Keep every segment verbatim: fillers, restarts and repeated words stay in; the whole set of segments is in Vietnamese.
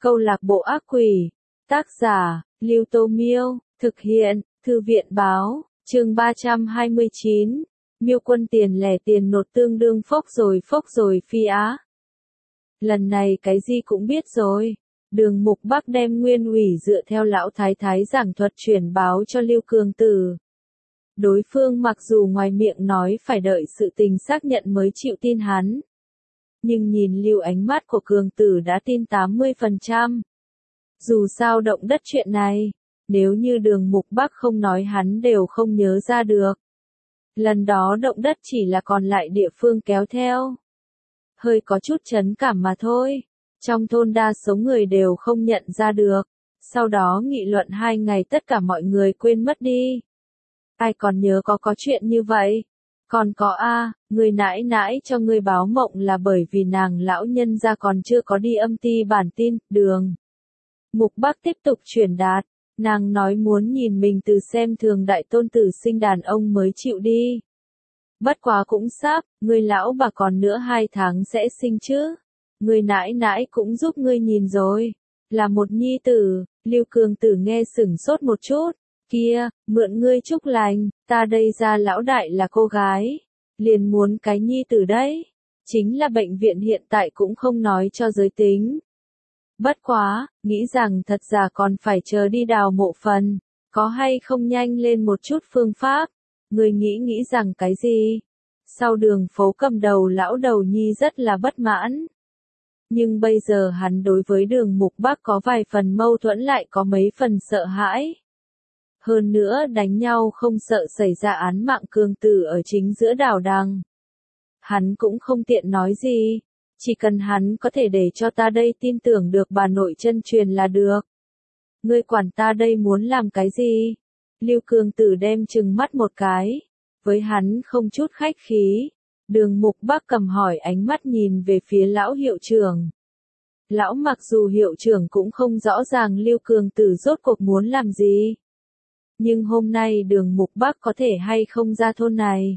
Câu lạc bộ ác quỷ. Tác giả, Lưu Tô Miêu. Thực hiện, Thư viện Báo. Chương ba trăm hai mươi chín. Miêu Quân tiền lẻ tiền nột tương đương phốc rồi phốc rồi phi á. Lần này cái gì cũng biết rồi. Đường Mục Bắc đem nguyên ủy dựa theo lão thái thái giảng thuật chuyển báo cho Lưu Cường Tử. Đối phương mặc dù ngoài miệng nói phải đợi sự tình xác nhận mới chịu tin hắn. Nhưng nhìn Lưu ánh mắt của Cường Tử đã tin tám mươi phần trăm. Dù sao động đất chuyện này, nếu như Đường Mục Bắc không nói hắn đều không nhớ ra được. Lần đó động đất chỉ là còn lại địa phương kéo theo. Hơi có chút chấn cảm mà thôi. Trong thôn đa số người đều không nhận ra được. Sau đó nghị luận hai ngày tất cả mọi người quên mất đi. Ai còn nhớ có có chuyện như vậy? Còn có a, người nãi nãi cho người báo mộng là bởi vì nàng lão nhân gia còn chưa có đi âm ty bản tin, Đường Mục Bắc tiếp tục truyền đạt. Nàng nói muốn nhìn mình từ xem thường đại tôn tử sinh đàn ông mới chịu đi. Bất quá cũng sắp, người lão bà còn nữa hai tháng sẽ sinh chứ. Người nãi nãi cũng giúp ngươi nhìn rồi. Là một nhi tử. Lưu Cường Tử nghe sửng sốt một chút. Kia, mượn ngươi chúc lành, ta đây ra lão đại là cô gái. Liền muốn cái nhi tử đấy. Chính là bệnh viện hiện tại cũng không nói cho giới tính. Bất quá, nghĩ rằng thật ra còn phải chờ đi đào mộ phần. Có hay không nhanh lên một chút phương pháp. Người nghĩ nghĩ rằng cái gì? Sau đường phố cầm đầu lão đầu nhi rất là bất mãn. Nhưng bây giờ hắn đối với Đường Mục Bắc có vài phần mâu thuẫn lại có mấy phần sợ hãi. Hơn nữa đánh nhau không sợ xảy ra án mạng Cường Tử ở chính giữa đảo đằng. Hắn cũng không tiện nói gì. Chỉ cần hắn có thể để cho ta đây tin tưởng được bà nội chân truyền là được. Ngươi quản ta đây muốn làm cái gì? Lưu Cường Tử đem trừng mắt một cái. Với hắn không chút khách khí. Đường Mục Bắc cầm hỏi ánh mắt nhìn về phía lão hiệu trưởng. Lão mặc dù hiệu trưởng cũng không rõ ràng Lưu Cường Tử rốt cuộc muốn làm gì. Nhưng hôm nay Đường Mục Bắc có thể hay không ra thôn này.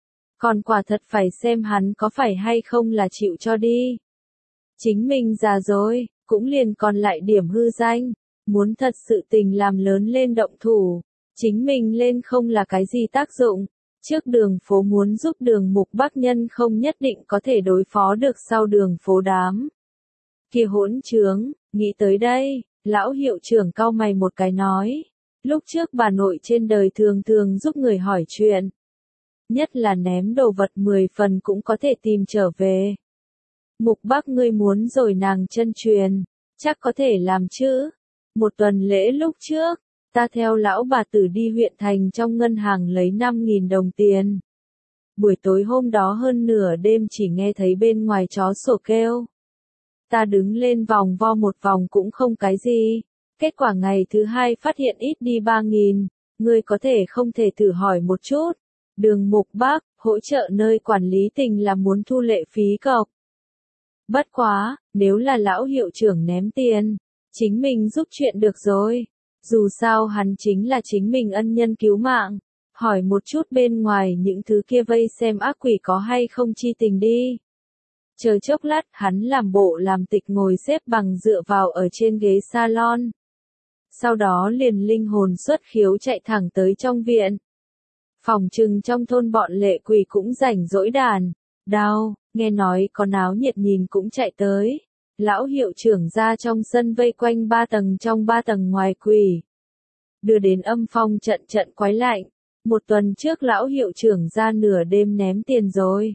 Còn quả thật phải xem hắn có phải hay không là chịu cho đi. Chính mình già rồi, cũng liền còn lại điểm hư danh. Muốn thật sự tình làm lớn lên động thủ. Chính mình lên không là cái gì tác dụng. Trước đường phố muốn giúp Đường Mục Bắc nhân không nhất định có thể đối phó được sau đường phố đám. Kia hỗn trướng, nghĩ tới đây, lão hiệu trưởng cau mày một cái nói. Lúc trước bà nội trên đời thường thường giúp người hỏi chuyện. Nhất là ném đồ vật mười phần cũng có thể tìm trở về. Mục Bắc ngươi muốn rồi nàng chân truyền, chắc có thể làm chứ. Một tuần lễ lúc trước, ta theo lão bà tử đi huyện thành trong ngân hàng lấy năm nghìn đồng tiền. Buổi tối hôm đó hơn nửa đêm chỉ nghe thấy bên ngoài chó sủa kêu. Ta đứng lên vòng vo một vòng cũng không cái gì. Kết quả ngày thứ hai phát hiện ít đi ba nghìn. Ngươi có thể không thể thử hỏi một chút. Đường Mục Bắc, hỗ trợ nơi quản lý tình là muốn thu lệ phí cọc. Bất quá, nếu là lão hiệu trưởng ném tiền, chính mình giúp chuyện được rồi. Dù sao hắn chính là chính mình ân nhân cứu mạng. Hỏi một chút bên ngoài những thứ kia vây xem ác quỷ có hay không chi tình đi. Chờ chốc lát hắn làm bộ làm tịch ngồi xếp bằng dựa vào ở trên ghế salon. Sau đó liền linh hồn xuất khiếu chạy thẳng tới trong viện. Phòng trừng trong thôn bọn lệ quỷ cũng rảnh rỗi đàn. Đau, nghe nói có náo nhiệt nhìn cũng chạy tới. Lão hiệu trưởng ra trong sân vây quanh ba tầng trong ba tầng ngoài quỷ. Đưa đến âm phong trận trận quái lạnh. Một tuần trước lão hiệu trưởng ra nửa đêm ném tiền rồi.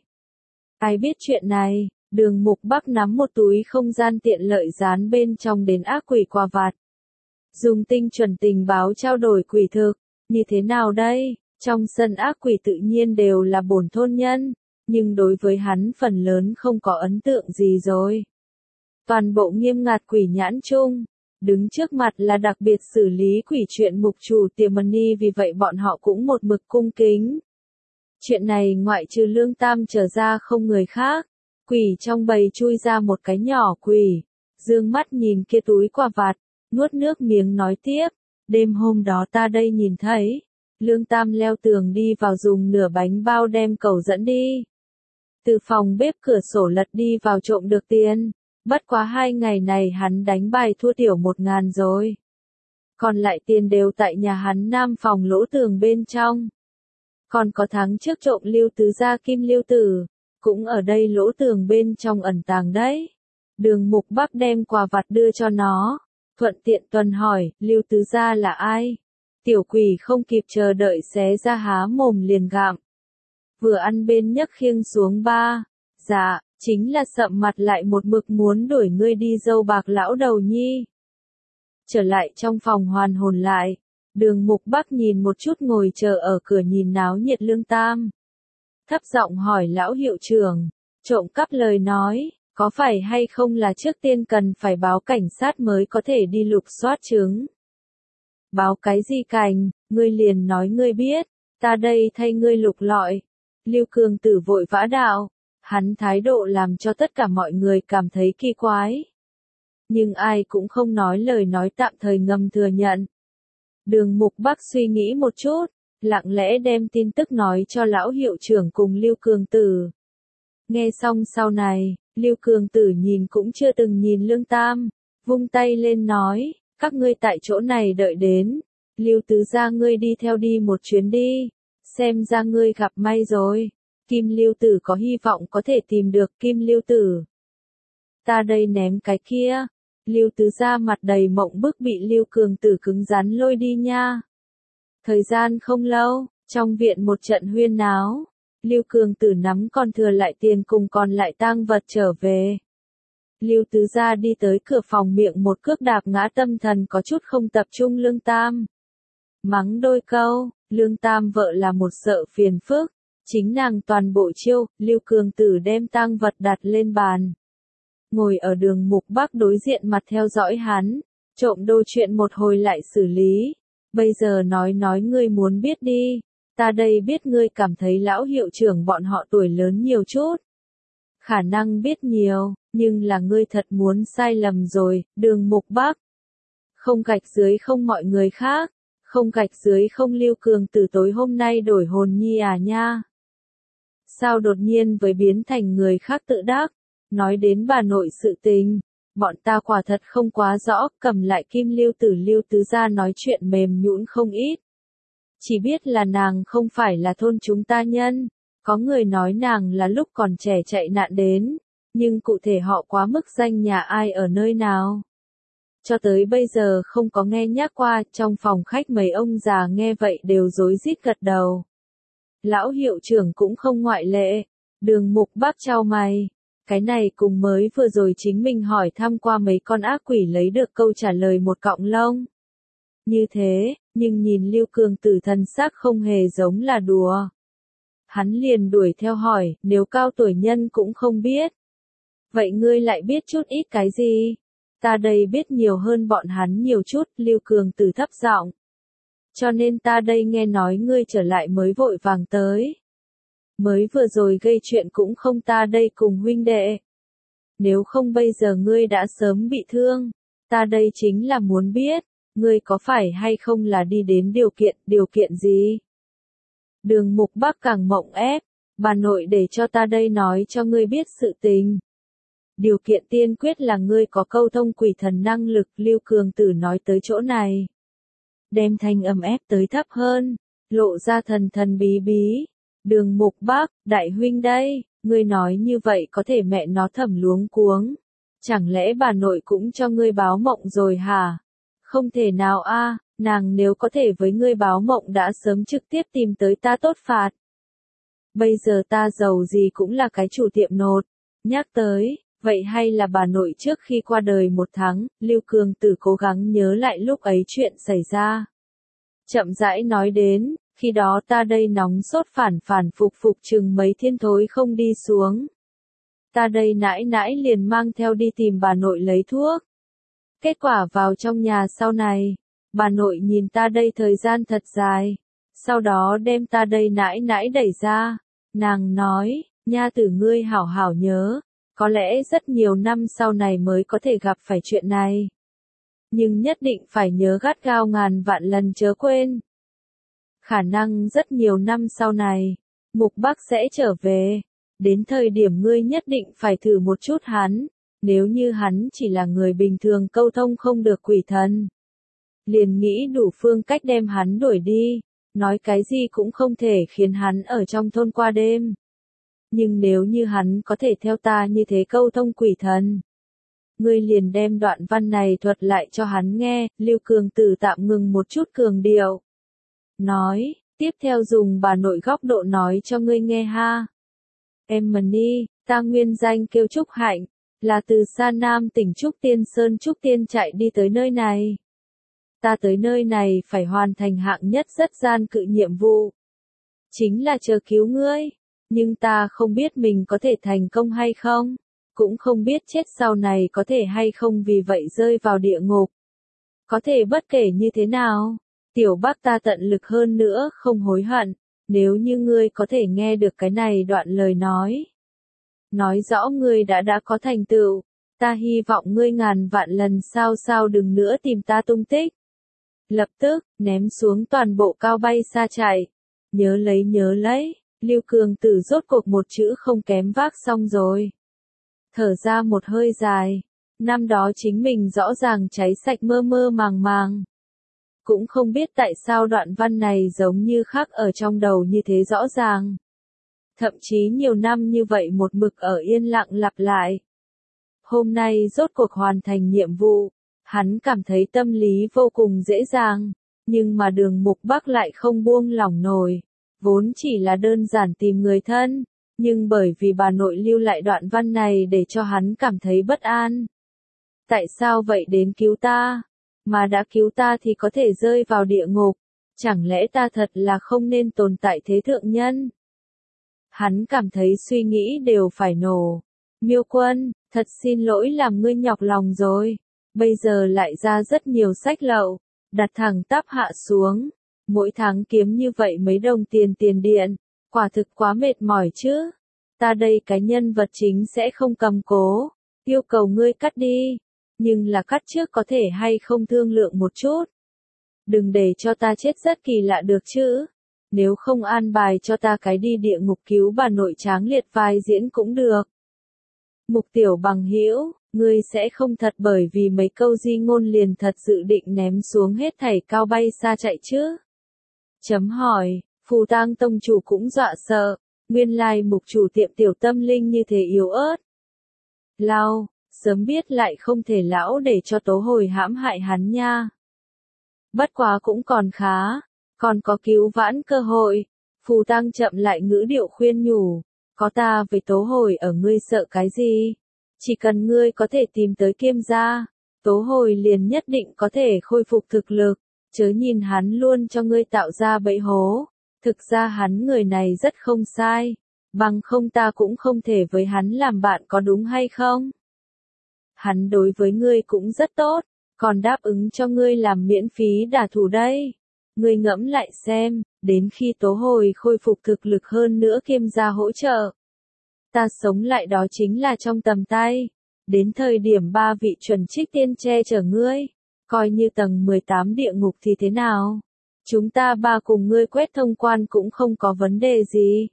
Ai biết chuyện này, Đường Mục Bắc nắm một túi không gian tiện lợi dán bên trong đến ác quỷ quà vặt. Dùng tinh chuẩn tình báo trao đổi quỷ thực, như thế nào đây? Trong sân ác quỷ tự nhiên đều là bổn thôn nhân, nhưng đối với hắn phần lớn không có ấn tượng gì rồi. Toàn bộ nghiêm ngặt quỷ nhãn chung, đứng trước mặt là đặc biệt xử lý quỷ chuyện mục chủ Tiềm Mani vì vậy bọn họ cũng một mực cung kính. Chuyện này ngoại trừ Lương Tam trở ra không người khác, quỷ trong bầy chui ra một cái nhỏ quỷ, dương mắt nhìn kia túi quà vặt, nuốt nước miếng nói tiếp, đêm hôm đó ta đây nhìn thấy. Lương Tam leo tường đi vào dùng nửa bánh bao đem cẩu dẫn đi. Từ phòng bếp cửa sổ lật đi vào trộm được tiền. Bất quá hai ngày này hắn đánh bài thua tiểu một ngàn rồi. Còn lại tiền đều tại nhà hắn nam phòng lỗ tường bên trong. Còn có tháng trước trộm Lưu Tứ gia kim lưu tử, cũng ở đây lỗ tường bên trong ẩn tàng đấy. Đường Mục Bắc đem quà vặt đưa cho nó, thuận tiện tuần hỏi, Lưu Tứ gia là ai? Tiểu quỷ không kịp chờ đợi xé ra há mồm liền gặm. Vừa ăn bên nhấc khiêng xuống ba, dạ, chính là sậm mặt lại một mực muốn đuổi ngươi đi dâu bạc lão đầu nhi. Trở lại trong phòng hoàn hồn lại, Đường Mục Bắc nhìn một chút ngồi chờ ở cửa nhìn náo nhiệt Lương Tam. Thấp giọng hỏi lão hiệu trưởng, trộm cắp lời nói, có phải hay không là trước tiên cần phải báo cảnh sát mới có thể đi lục soát chứng? Báo cái gì cảnh, ngươi liền nói ngươi biết, ta đây thay ngươi lục lọi. Lưu Cường Tử vội vã đạo, hắn thái độ làm cho tất cả mọi người cảm thấy kỳ quái. Nhưng ai cũng không nói lời nói tạm thời ngầm thừa nhận. Đường Mục Bắc suy nghĩ một chút, lặng lẽ đem tin tức nói cho lão hiệu trưởng cùng Lưu Cường Tử. Nghe xong sau này, Lưu Cường Tử nhìn cũng chưa từng nhìn Lương Tam, vung tay lên nói, các ngươi tại chỗ này đợi đến, Lưu Tứ gia ngươi đi theo đi một chuyến đi, xem ra ngươi gặp may rồi, Kim Lưu Tử có hy vọng có thể tìm được Kim Lưu Tử. Ta đây ném cái kia. Lưu Tứ gia mặt đầy mộng bức bị Lưu Cường Tử cứng rắn lôi đi nha. Thời gian không lâu, trong viện một trận huyên náo, Lưu Cường Tử nắm còn thừa lại tiền cùng còn lại tang vật trở về. Lưu Tứ gia đi tới cửa phòng miệng một cước đạp ngã tâm thần có chút không tập trung Lương Tam. Mắng đôi câu, Lương Tam vợ là một sợ phiền phức, chính nàng toàn bộ chiêu, Lưu Cường Tử đem tang vật đặt lên bàn. Ngồi ở Đường Mục Bắc đối diện mặt theo dõi hắn, trộm đô chuyện một hồi lại xử lý. Bây giờ nói nói ngươi muốn biết đi, ta đây biết ngươi cảm thấy lão hiệu trưởng bọn họ tuổi lớn nhiều chút. Khả năng biết nhiều, nhưng là ngươi thật muốn sai lầm rồi, Đường Mục Bắc. Không gạch dưới không mọi người khác, không gạch dưới không Lưu Cường Tử tối hôm nay đổi hồn nhi à nha. Sao đột nhiên với biến thành người khác tự đắc? Nói đến bà nội sự tình, bọn ta quả thật không quá rõ, cầm lại Kim Lưu Tử Lưu Tứ gia nói chuyện mềm nhũn không ít. Chỉ biết là nàng không phải là thôn chúng ta nhân, có người nói nàng là lúc còn trẻ chạy nạn đến, nhưng cụ thể họ quá mức danh nhà ai ở nơi nào. Cho tới bây giờ không có nghe nhắc qua, trong phòng khách mấy ông già nghe vậy đều rối rít gật đầu. Lão hiệu trưởng cũng không ngoại lệ, Đường Mục Bắc chau mày. Cái này cùng mới vừa rồi chính mình hỏi thăm qua mấy con ác quỷ lấy được câu trả lời một cọng lông. Như thế, nhưng nhìn Lưu Cường Tử thần sắc không hề giống là đùa. Hắn liền đuổi theo hỏi, nếu cao tuổi nhân cũng không biết. Vậy ngươi lại biết chút ít cái gì? Ta đây biết nhiều hơn bọn hắn nhiều chút, Lưu Cường Tử thấp giọng. Cho nên ta đây nghe nói ngươi trở lại mới vội vàng tới. Mới vừa rồi gây chuyện cũng không ta đây cùng huynh đệ. Nếu không bây giờ ngươi đã sớm bị thương. Ta đây chính là muốn biết, ngươi có phải hay không là đi đến điều kiện, điều kiện gì? Đường Mục Bắc càng mộng ép, bà nội để cho ta đây nói cho ngươi biết sự tình. Điều kiện tiên quyết là ngươi có câu thông quỷ thần năng lực, Lưu Cường Tử nói tới chỗ này. Đem thanh âm ép tới thấp hơn, lộ ra thần thần bí bí. Đường Mục Bắc, đại huynh đây, ngươi nói như vậy có thể mẹ nó thầm luống cuống. Chẳng lẽ bà nội cũng cho ngươi báo mộng rồi hả? Không thể nào a, nàng nếu có thể với ngươi báo mộng đã sớm trực tiếp tìm tới ta tốt phạt. Bây giờ ta giàu gì cũng là cái chủ tiệm nột. Nhắc tới, vậy hay là bà nội trước khi qua đời một tháng, Lưu Cường Tử cố gắng nhớ lại lúc ấy chuyện xảy ra. Chậm rãi nói đến, khi đó ta đây nóng sốt phản phản phục phục chừng mấy thiên thối không đi xuống. Ta đây nãi nãi liền mang theo đi tìm bà nội lấy thuốc. Kết quả vào trong nhà sau này, bà nội nhìn ta đây thời gian thật dài, sau đó đem ta đây nãi nãi đẩy ra, nàng nói, nha tử ngươi hảo hảo nhớ, có lẽ rất nhiều năm sau này mới có thể gặp phải chuyện này. Nhưng nhất định phải nhớ gắt gao ngàn vạn lần chớ quên. Khả năng rất nhiều năm sau này, Mục Bắc sẽ trở về, đến thời điểm ngươi nhất định phải thử một chút hắn, Nếu như hắn chỉ là người bình thường câu thông không được quỷ thần, liền nghĩ đủ phương cách đem hắn đuổi đi, nói cái gì cũng không thể khiến hắn ở trong thôn qua đêm. Nhưng nếu như hắn có thể theo ta như thế câu thông quỷ thần, ngươi liền đem đoạn văn này thuật lại cho hắn nghe. Lưu Cường Tử tạm ngừng một chút cường điệu. Nói, tiếp theo dùng bà nội góc độ nói cho ngươi nghe ha. Emily, ta nguyên danh kêu Trúc Hạnh, là từ Sa Nam tỉnh Trúc Tiên Sơn Trúc Tiên chạy đi tới nơi này. Ta tới nơi này phải hoàn thành hạng nhất rất gian cự nhiệm vụ. Chính là chờ cứu ngươi, nhưng ta không biết mình có thể thành công hay không, cũng không biết chết sau này có thể hay không vì vậy rơi vào địa ngục. Có thể bất kể như thế nào, tiểu bác ta tận lực hơn nữa không hối hận, nếu như ngươi có thể nghe được cái này đoạn lời nói. Nói rõ ngươi đã đã có thành tựu, ta hy vọng ngươi ngàn vạn lần sao sao đừng nữa tìm ta tung tích. Lập tức, ném xuống toàn bộ cao bay xa chạy. Nhớ lấy nhớ lấy, Lưu Cường Tử rốt cuộc một chữ không kém vác xong rồi. Thở ra một hơi dài, năm đó chính mình rõ ràng cháy sạch mơ mơ màng màng. Cũng không biết tại sao đoạn văn này giống như khắc ở trong đầu như thế rõ ràng. Thậm chí nhiều năm như vậy một mực ở yên lặng lặp lại. Hôm nay rốt cuộc hoàn thành nhiệm vụ, hắn cảm thấy tâm lý vô cùng dễ dàng, nhưng mà Đường Mục Bắc lại không buông lỏng nổi, vốn chỉ là đơn giản tìm người thân, nhưng bởi vì bà nội lưu lại đoạn văn này để cho hắn cảm thấy bất an. Tại sao vậy đến cứu ta? Mà đã cứu ta thì có thể rơi vào địa ngục, chẳng lẽ ta thật là không nên tồn tại thế thượng nhân? Hắn cảm thấy suy nghĩ đều phải nổ. Miêu Quân, thật xin lỗi làm ngươi nhọc lòng rồi. Bây giờ lại ra rất nhiều sách lậu, đặt thẳng tắp hạ xuống. Mỗi tháng kiếm như vậy mấy đồng tiền tiền điện, quả thực quá mệt mỏi chứ. Ta đây cái nhân vật chính sẽ không cầm cố, yêu cầu ngươi cắt đi. Nhưng là cắt trước có thể hay không thương lượng một chút. Đừng để cho ta chết rất kỳ lạ được chứ. Nếu không an bài cho ta cái đi địa ngục cứu bà nội Tráng Liệt vai diễn cũng được. Mục Tiểu Bằng hữu, ngươi sẽ không thật bởi vì mấy câu di ngôn liền thật dự định ném xuống hết thảy cao bay xa chạy chứ? Chấm hỏi, Phù Tang tông chủ cũng dọa sợ, nguyên lai mục chủ tiệm tiểu tâm linh như thế yếu ớt. Lao, sớm biết lại không thể lão để cho Tố Hồi hãm hại hắn nha. Bất quá cũng còn khá, còn có cứu vãn cơ hội. Phù Tang chậm lại ngữ điệu khuyên nhủ, có ta với Tố Hồi ở ngươi sợ cái gì? Chỉ cần ngươi có thể tìm tới Kiêm gia, Tố Hồi liền nhất định có thể khôi phục thực lực, chớ nhìn hắn luôn cho ngươi tạo ra bẫy hố. Thực ra hắn người này rất không sai, bằng không ta cũng không thể với hắn làm bạn có đúng hay không? Hắn đối với ngươi cũng rất tốt, còn đáp ứng cho ngươi làm miễn phí đả thủ đây. Ngươi ngẫm lại xem, đến khi Tố Hồi khôi phục thực lực hơn nữa Kiêm gia hỗ trợ, ta sống lại đó chính là trong tầm tay. Đến thời điểm ba vị chuẩn trích tiên che chở ngươi, coi như tầng mười tám địa ngục thì thế nào? Chúng ta ba cùng ngươi quét thông quan cũng không có vấn đề gì.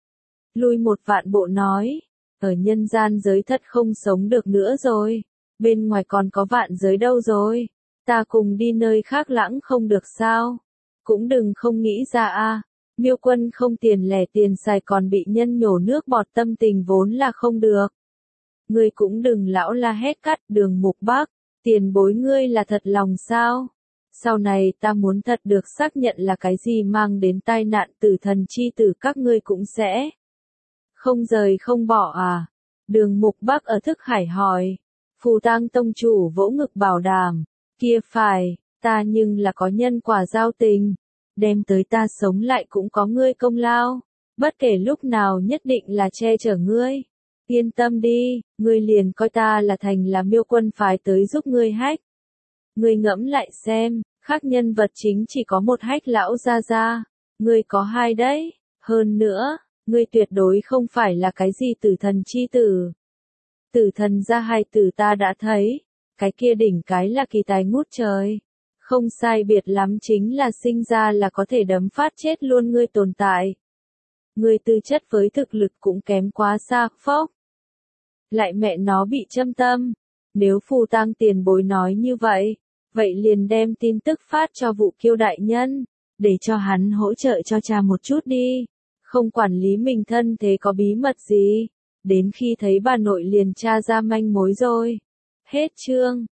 Lui một vạn bộ nói, ở nhân gian giới thật không sống được nữa rồi, bên ngoài còn có vạn giới đâu rồi, ta cùng đi nơi khác lãng không được sao? Cũng đừng không nghĩ ra a. Miêu Quân không tiền lẻ tiền xài còn bị nhân nhổ nước bọt tâm tình vốn là không được. Ngươi cũng đừng lão la hét cắt Đường Mục Bắc, tiền bối ngươi là thật lòng sao? Sau này ta muốn thật được xác nhận là cái gì mang đến tai nạn tử thần chi tử các ngươi cũng sẽ không rời không bỏ à? Đường Mục Bắc ở thức hải hỏi. Phù Tang tông chủ vỗ ngực bảo đảm, kia phải, ta nhưng là có nhân quả giao tình, đem tới ta sống lại cũng có ngươi công lao, bất kể lúc nào nhất định là che chở ngươi. Yên tâm đi, ngươi liền coi ta là thành là Miêu Quân phái tới giúp ngươi hách. Ngươi ngẫm lại xem, khác nhân vật chính chỉ có một hách lão gia gia, ngươi có hai đấy, hơn nữa, ngươi tuyệt đối không phải là cái gì tử thần chi tử. Tử thần gia hai tử ta đã thấy, cái kia đỉnh cái là kỳ tài ngút trời. Không sai biệt lắm chính là sinh ra là có thể đấm phát chết luôn ngươi tồn tại. Ngươi tư chất với thực lực cũng kém quá xa, phốc. lại mẹ nó bị châm tâm. Nếu phù tang tiền bối nói như vậy, vậy liền đem tin tức phát cho Vũ Kiêu đại nhân, để cho hắn hỗ trợ cho cha một chút đi. Không quản lý mình thân thế có bí mật gì, đến khi thấy bà nội liền tra ra manh mối rồi. Hết chương.